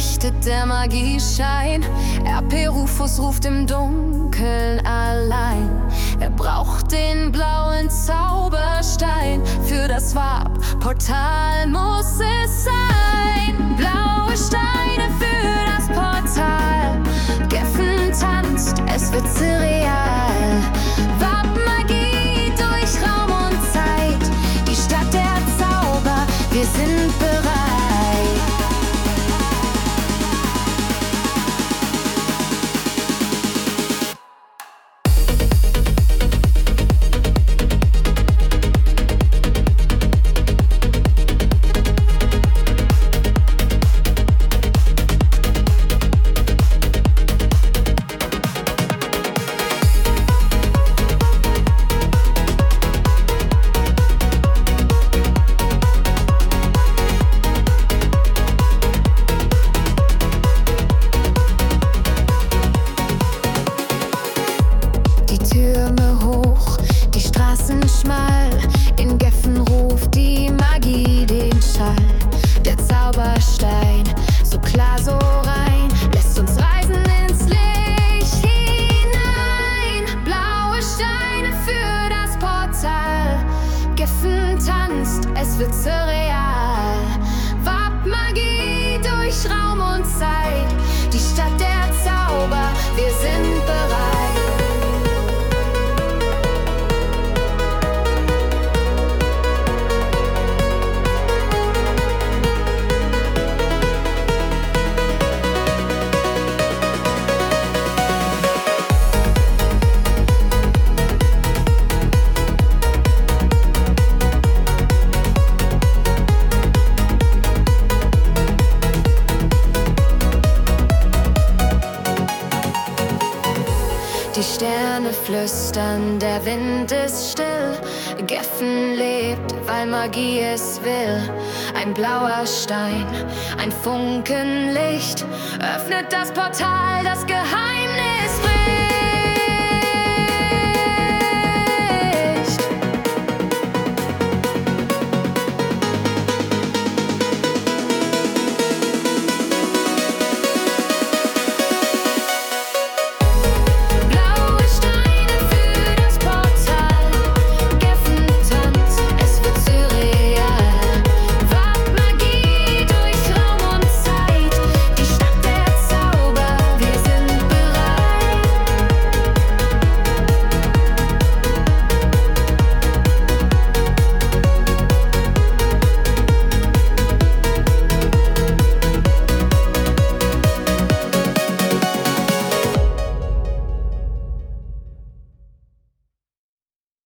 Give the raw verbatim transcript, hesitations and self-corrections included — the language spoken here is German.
leuchtet der Magieschein. R P Rufus ruft im Dunkeln allein. Er braucht den blauen Zauberstein. Für das Warp-Portal muss es sein. Blaue Steine für das Portal. Geffen tanzt, es wird surreal. Warp-Magie durch Raum und Zeit. Die Stadt der Zauber, wir sind bereit. Türme hoch, die Straßen schmal. In Geffen ruft die Magie den Schall. Der Zauberstein, so klar, so rein, lässt uns reisen ins Licht hinein. Blaue Steine für das Portal. Geffen tanzt, es wird surreal. Warp-Magie durch Raum und Zeit. Die Stadt der Zauber, wir sind bereit. Die Sterne flüstern, der Wind ist still. Geffen lebt, weil Magie es will. Ein blauer Stein, ein Funkenlicht öffnet das Portal, das Geheimnis